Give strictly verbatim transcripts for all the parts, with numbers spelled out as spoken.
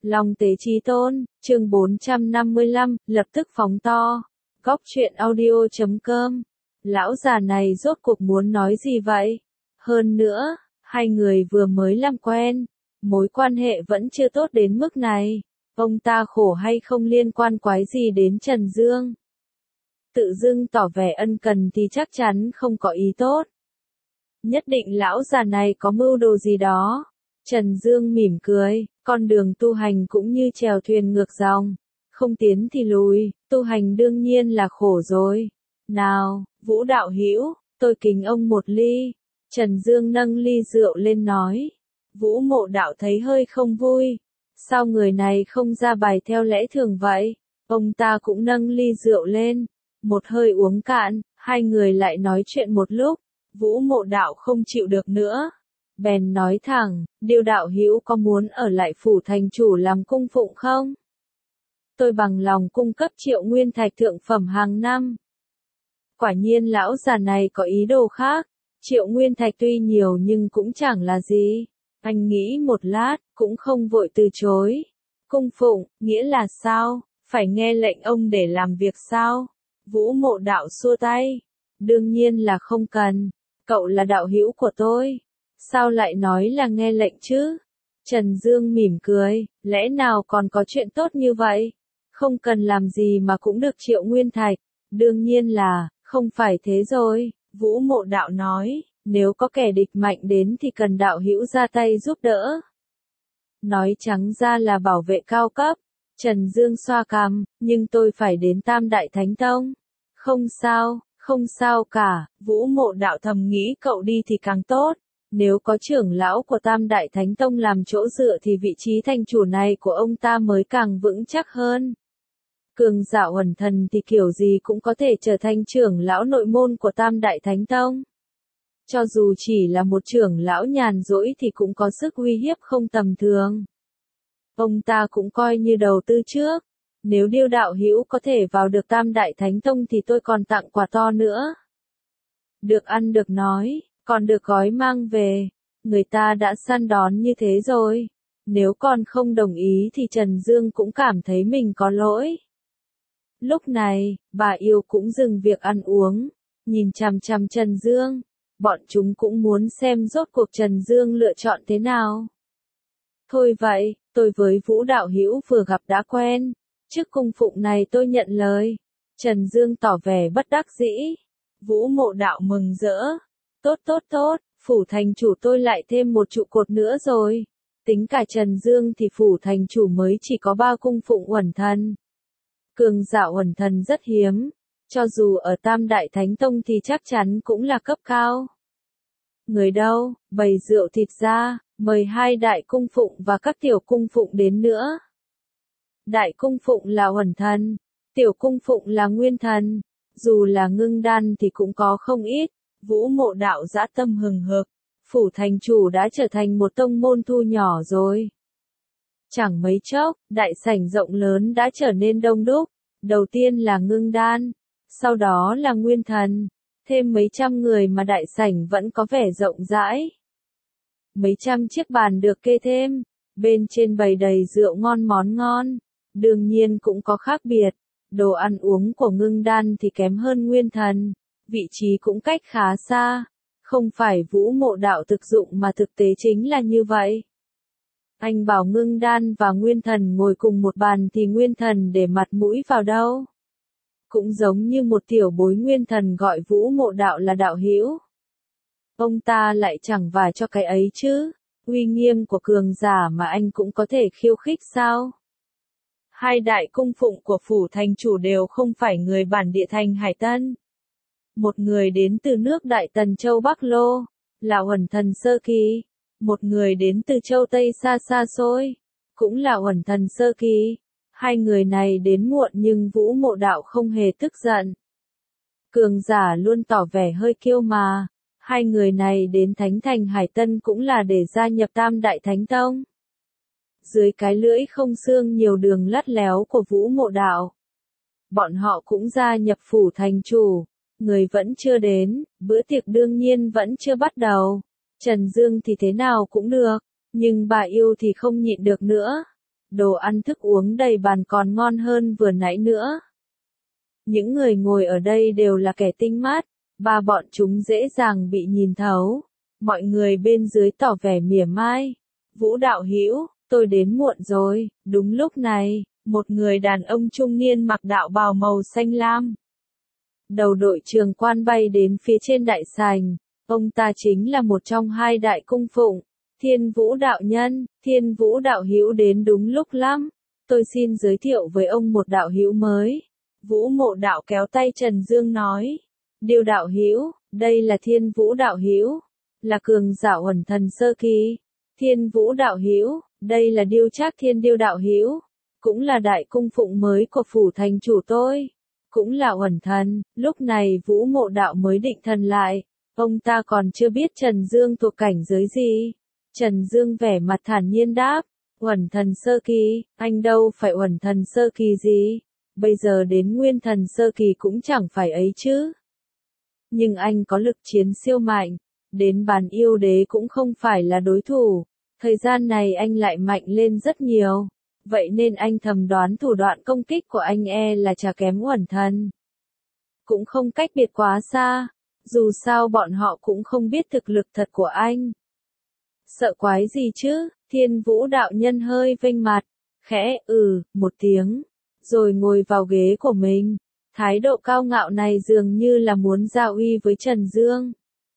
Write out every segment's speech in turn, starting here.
Long tế chí tôn, chương bốn trăm năm mươi lăm, lập tức phóng to. Góc truyện audio chấm com. Lão già này rốt cuộc muốn nói gì vậy? Hơn nữa, hai người vừa mới làm quen, mối quan hệ vẫn chưa tốt đến mức này. Ông ta khổ hay không liên quan quái gì đến Trần Dương? Tự dưng tỏ vẻ ân cần thì chắc chắn không có ý tốt. Nhất định lão già này có mưu đồ gì đó. Trần Dương mỉm cười, con đường tu hành cũng như chèo thuyền ngược dòng, không tiến thì lùi, tu hành đương nhiên là khổ rồi. Nào, Vũ đạo hữu, tôi kính ông một ly. Trần Dương nâng ly rượu lên nói. Vũ Mộ đạo thấy hơi không vui. Sao người này không ra bài theo lẽ thường vậy? Ông ta cũng nâng ly rượu lên, một hơi uống cạn, hai người lại nói chuyện một lúc. Vũ Mộ đạo không chịu được nữa, bèn nói thẳng, Điêu đạo hữu có muốn ở lại phủ thành chủ làm cung phụng không? Tôi bằng lòng cung cấp triệu nguyên thạch thượng phẩm hàng năm. Quả nhiên lão già này có ý đồ khác. Triệu nguyên thạch tuy nhiều nhưng cũng chẳng là gì. Anh nghĩ một lát, cũng không vội từ chối. Cung phụng, nghĩa là sao? Phải nghe lệnh ông để làm việc sao? Vũ Mộ đạo xua tay. Đương nhiên là không cần. Cậu là đạo hữu của tôi. Sao lại nói là nghe lệnh chứ? Trần Dương mỉm cười, lẽ nào còn có chuyện tốt như vậy? Không cần làm gì mà cũng được triệu nguyên thạch. Đương nhiên là, không phải thế rồi. Vũ Mộ đạo nói, nếu có kẻ địch mạnh đến thì cần đạo hữu ra tay giúp đỡ. Nói trắng ra là bảo vệ cao cấp. Trần Dương xoa cằm, nhưng tôi phải đến Tam Đại Thánh Tông. Không sao, không sao cả, Vũ Mộ đạo thầm nghĩ cậu đi thì càng tốt. Nếu có trưởng lão của Tam Đại Thánh Tông làm chỗ dựa thì vị trí thành chủ này của ông ta mới càng vững chắc hơn. Cường giả uẩn thần thì kiểu gì cũng có thể trở thành trưởng lão nội môn của Tam Đại Thánh Tông. Cho dù chỉ là một trưởng lão nhàn rỗi thì cũng có sức uy hiếp không tầm thường. Ông ta cũng coi như đầu tư trước. Nếu Điêu đạo hữu có thể vào được Tam Đại Thánh Tông thì tôi còn tặng quà to nữa. Được ăn được nói, còn được gói mang về. Người ta đã săn đón như thế rồi. Nếu còn không đồng ý thì Trần Dương cũng cảm thấy mình có lỗi. Lúc này, bà yêu cũng dừng việc ăn uống, nhìn chằm chằm Trần Dương. Bọn chúng cũng muốn xem rốt cuộc Trần Dương lựa chọn thế nào. Thôi vậy, tôi với Vũ đạo hữu vừa gặp đã quen. Chức cung phụng này tôi nhận lời. Trần Dương tỏ vẻ bất đắc dĩ. Vũ Mộ đạo mừng rỡ. Tốt tốt tốt, phủ thành chủ tôi lại thêm một trụ cột nữa rồi. Tính cả Trần Dương thì phủ thành chủ mới chỉ có ba cung phụng uẩn thần. Cường giả uẩn thần rất hiếm. Cho dù ở Tam Đại Thánh Tông thì chắc chắn cũng là cấp cao. Người đâu, bày rượu thịt ra, mời hai đại cung phụng và các tiểu cung phụng đến nữa. Đại cung phụng là uẩn thần, tiểu cung phụng là nguyên thần. Dù là ngưng đan thì cũng có không ít. Vũ Mộ đạo dã tâm hừng hực. Phủ thành chủ đã trở thành một tông môn thu nhỏ rồi. Chẳng mấy chốc, đại sảnh rộng lớn đã trở nên đông đúc. Đầu tiên là ngưng đan, sau đó là nguyên thần. Thêm mấy trăm người mà đại sảnh vẫn có vẻ rộng rãi. Mấy trăm chiếc bàn được kê thêm. Bên trên bày đầy rượu ngon món ngon. Đương nhiên cũng có khác biệt. Đồ ăn uống của ngưng đan thì kém hơn nguyên thần. Vị trí cũng cách khá xa. Không phải Vũ Mộ đạo thực dụng mà thực tế chính là như vậy. Anh bảo ngưng đan và nguyên thần ngồi cùng một bàn thì nguyên thần để mặt mũi vào đâu. Cũng giống như một tiểu bối nguyên thần gọi Vũ Mộ đạo là đạo hữu. Ông ta lại chẳng vả cho cái ấy chứ. Uy nghiêm của cường giả mà anh cũng có thể khiêu khích sao? Hai đại cung phụng của phủ thành chủ đều không phải người bản địa thành Hải Tân. Một người đến từ nước Đại Tần Châu Bắc Lô, là uẩn thần sơ kỳ. Một người đến từ châu Tây xa xa xôi, cũng là uẩn thần sơ kỳ. Hai người này đến muộn nhưng Vũ Mộ đạo không hề tức giận. Cường giả luôn tỏ vẻ hơi kiêu mà. Hai người này đến Thánh Thành Hải Tân cũng là để gia nhập Tam Đại Thánh Tông. Dưới cái lưỡi không xương nhiều đường lắt léo của Vũ Mộ đạo, bọn họ cũng gia nhập phủ thành chủ. Người vẫn chưa đến, bữa tiệc đương nhiên vẫn chưa bắt đầu. Trần Dương thì thế nào cũng được, nhưng bà yêu thì không nhịn được nữa. Đồ ăn thức uống đầy bàn còn ngon hơn vừa nãy nữa. Những người ngồi ở đây đều là kẻ tinh mắt, ba bọn chúng dễ dàng bị nhìn thấu. Mọi người bên dưới tỏ vẻ mỉa mai. Vũ đạo hữu, tôi đến muộn rồi. Đúng lúc này, một người đàn ông trung niên mặc đạo bào màu xanh lam. Đầu đội trường quan bay đến phía trên đại sảnh. Ông ta chính là một trong hai đại cung phụng. Thiên Vũ đạo nhân. Thiên Vũ đạo hữu đến đúng lúc lắm. Tôi xin giới thiệu với ông một đạo hữu mới. Vũ Mộ đạo kéo tay Trần Dương nói. Điêu đạo hữu, đây là Thiên Vũ đạo hữu, là cường giả Uẩn Thần sơ kỳ. Thiên Vũ đạo hữu, đây là Điêu Trác Thiên Điêu đạo hữu, cũng là đại cung phụng mới của phủ thành chủ tôi, cũng là Uẩn Thần. Lúc này Vũ Mộ đạo mới định thần lại, ông ta còn chưa biết Trần Dương thuộc cảnh giới gì. Trần Dương vẻ mặt thản nhiên đáp, Uẩn Thần sơ kỳ, anh đâu phải Uẩn Thần sơ kỳ gì, bây giờ đến Nguyên Thần sơ kỳ cũng chẳng phải ấy chứ. Nhưng anh có lực chiến siêu mạnh, đến bàn yêu đế cũng không phải là đối thủ, thời gian này anh lại mạnh lên rất nhiều, vậy nên anh thầm đoán thủ đoạn công kích của anh e là chả kém Uẩn Thần. Cũng không cách biệt quá xa, dù sao bọn họ cũng không biết thực lực thật của anh. Sợ quái gì chứ, Thiên Vũ đạo nhân hơi vênh mặt, khẽ ừ, một tiếng, rồi ngồi vào ghế của mình. Thái độ cao ngạo này dường như là muốn giao uy với Trần Dương.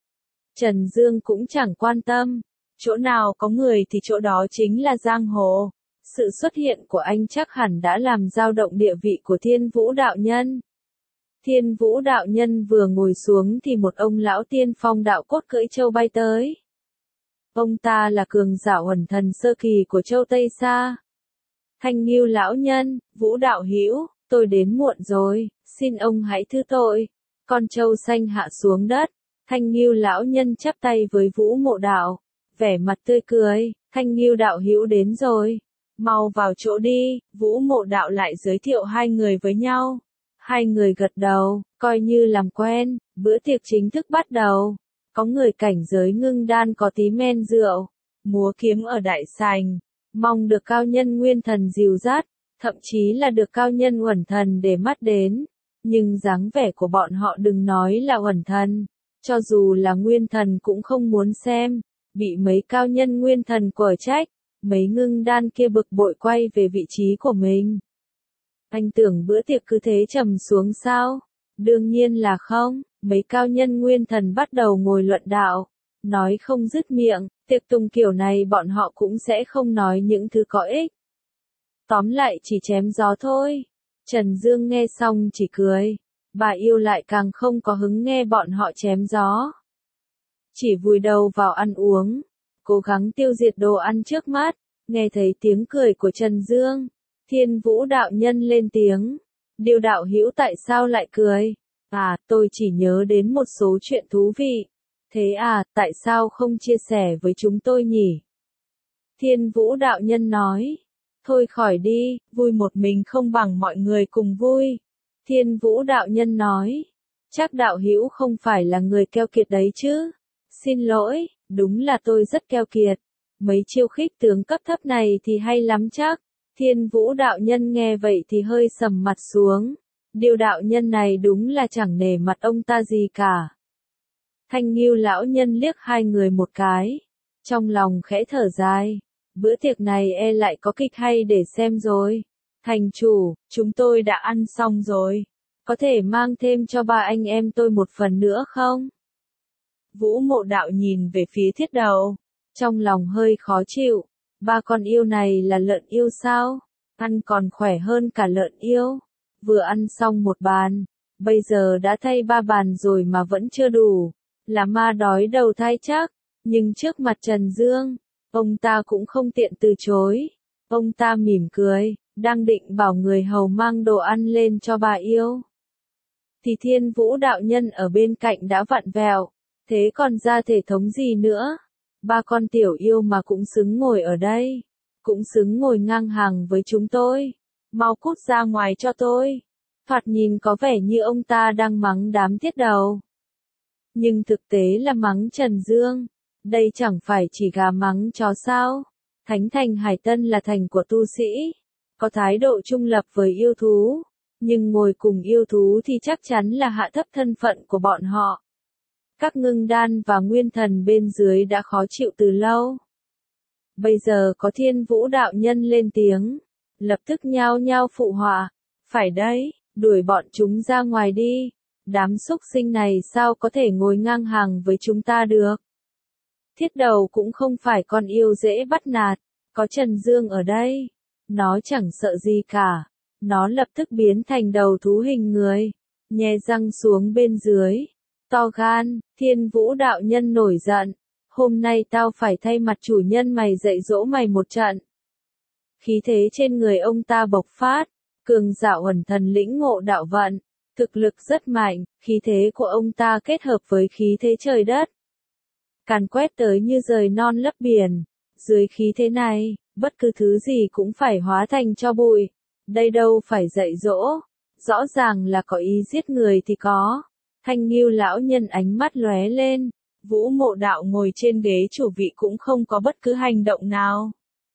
Trần Dương cũng chẳng quan tâm, chỗ nào có người thì chỗ đó chính là giang hồ. Sự xuất hiện của anh chắc hẳn đã làm dao động địa vị của Thiên Vũ đạo nhân. Thiên Vũ đạo nhân vừa ngồi xuống thì một ông lão tiên phong đạo cốt cưỡi trâu bay tới. Ông ta là cường giả Uẩn Thần sơ kỳ của châu Tây Sa. Thanh Ngưu lão nhân, Vũ đạo hữu, tôi đến muộn rồi, xin ông hãy thứ tội. Con trâu xanh hạ xuống đất, Thanh Ngưu lão nhân chắp tay với Vũ Mộ đạo, vẻ mặt tươi cười, Thanh Ngưu đạo hữu đến rồi, mau vào chỗ đi. Vũ Mộ đạo lại giới thiệu hai người với nhau. Hai người gật đầu, coi như làm quen, bữa tiệc chính thức bắt đầu. Có người cảnh giới ngưng đan có tí men rượu, múa kiếm ở đại sảnh, mong được cao nhân Nguyên Thần dìu dắt, thậm chí là được cao nhân Uẩn Thần để mắt đến. Nhưng dáng vẻ của bọn họ đừng nói là Uẩn Thần, cho dù là Nguyên Thần cũng không muốn xem, bị mấy cao nhân Nguyên Thần quở trách, mấy ngưng đan kia bực bội quay về vị trí của mình. Anh tưởng bữa tiệc cứ thế trầm xuống sao? Đương nhiên là không, mấy cao nhân Nguyên Thần bắt đầu ngồi luận đạo, nói không dứt miệng, tiệc tùng kiểu này bọn họ cũng sẽ không nói những thứ có ích. Tóm lại chỉ chém gió thôi. Trần Dương nghe xong chỉ cười, bà yêu lại càng không có hứng nghe bọn họ chém gió. Chỉ vùi đầu vào ăn uống, cố gắng tiêu diệt đồ ăn trước mắt. Nghe thấy tiếng cười của Trần Dương, Thiên Vũ đạo nhân lên tiếng, Điêu đạo hữu tại sao lại cười? À, tôi chỉ nhớ đến một số chuyện thú vị. Thế à, tại sao không chia sẻ với chúng tôi nhỉ? Thiên Vũ đạo nhân nói, thôi khỏi đi, vui một mình không bằng mọi người cùng vui. Thiên Vũ đạo nhân nói, chắc đạo hữu không phải là người keo kiệt đấy chứ? Xin lỗi, đúng là tôi rất keo kiệt. Mấy chiêu khích tướng cấp thấp này thì hay lắm chắc. Thiên Vũ đạo nhân nghe vậy thì hơi sầm mặt xuống. Điêu đạo nhân này đúng là chẳng nể mặt ông ta gì cả. Thanh Ngưu lão nhân liếc hai người một cái, trong lòng khẽ thở dài. Bữa tiệc này e lại có kịch hay để xem rồi. Thành chủ, chúng tôi đã ăn xong rồi. Có thể mang thêm cho ba anh em tôi một phần nữa không? Vũ Mộ đạo nhìn về phía Thiết Đầu, trong lòng hơi khó chịu. Ba con yêu này là lợn yêu sao? Ăn còn khỏe hơn cả lợn yêu. Vừa ăn xong một bàn, bây giờ đã thay ba bàn rồi mà vẫn chưa đủ. Là ma đói đầu thai chắc. Nhưng trước mặt Trần Dương, ông ta cũng không tiện từ chối. Ông ta mỉm cười, đang định bảo người hầu mang đồ ăn lên cho bà yêu. Thì Thiên Vũ đạo nhân ở bên cạnh đã vặn vẹo. Thế còn ra thể thống gì nữa? Ba con tiểu yêu mà cũng xứng ngồi ở đây. Cũng xứng ngồi ngang hàng với chúng tôi. Mau cút ra ngoài cho tôi. Thoạt nhìn có vẻ như ông ta đang mắng đám Thiết Đầu. Nhưng thực tế là mắng Trần Dương. Đây chẳng phải chỉ gà mắng chó sao? Thánh thành Hải Tân là thành của tu sĩ, có thái độ trung lập với yêu thú, nhưng ngồi cùng yêu thú thì chắc chắn là hạ thấp thân phận của bọn họ. Các ngưng đan và nguyên thần bên dưới đã khó chịu từ lâu. Bây giờ có Thiên Vũ đạo nhân lên tiếng, lập tức nhao nhao phụ họa, phải đấy, đuổi bọn chúng ra ngoài đi, đám súc sinh này sao có thể ngồi ngang hàng với chúng ta được. Thiết Đầu cũng không phải con yêu dễ bắt nạt, có Trần Dương ở đây, nó chẳng sợ gì cả, nó lập tức biến thành đầu thú hình người, nhe răng xuống bên dưới, to gan. Thiên Vũ đạo nhân nổi giận, hôm nay tao phải thay mặt chủ nhân mày dạy dỗ mày một trận. Khí thế trên người ông ta bộc phát, cường giả Uẩn Thần lĩnh ngộ đạo vận, thực lực rất mạnh, khí thế của ông ta kết hợp với khí thế trời đất, càn quét tới như rời non lấp biển. Dưới khí thế này, bất cứ thứ gì cũng phải hóa thành tro bụi. Đây đâu phải dạy dỗ, rõ ràng là có ý giết người thì có. Thanh Ngưu lão nhân ánh mắt lóe lên, Vũ Mộ đạo ngồi trên ghế chủ vị cũng không có bất cứ hành động nào.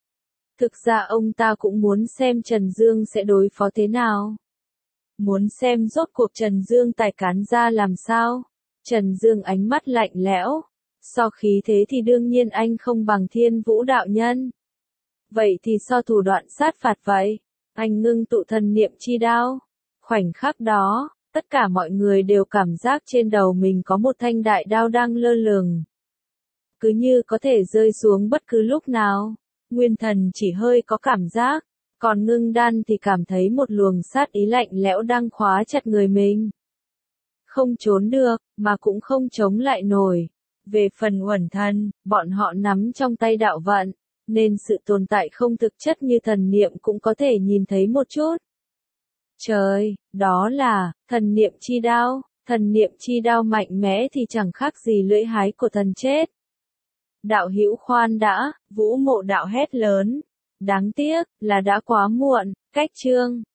Thực ra ông ta cũng muốn xem Trần Dương sẽ đối phó thế nào. Muốn xem rốt cuộc Trần Dương tài cán ra làm sao. Trần Dương ánh mắt lạnh lẽo, so khí thế thì đương nhiên anh không bằng Thiên Vũ đạo nhân. Vậy thì so thủ đoạn sát phạt vậy, anh ngưng tụ thần niệm chi đao. Khoảnh khắc đó, tất cả mọi người đều cảm giác trên đầu mình có một thanh đại đao đang lơ lửng. Cứ như có thể rơi xuống bất cứ lúc nào. Nguyên thần chỉ hơi có cảm giác, còn ngưng đan thì cảm thấy một luồng sát ý lạnh lẽo đang khóa chặt người mình. Không trốn được, mà cũng không chống lại nổi. Về phần Uẩn Thần, bọn họ nắm trong tay đạo vận, nên sự tồn tại không thực chất như thần niệm cũng có thể nhìn thấy một chút. Trời, đó là thần niệm chi đao, thần niệm chi đao mạnh mẽ thì chẳng khác gì lưỡi hái của thần chết. Đạo hữu khoan đã, Vũ Mộ đạo hét lớn. Đáng tiếc, là đã quá muộn, cách chương.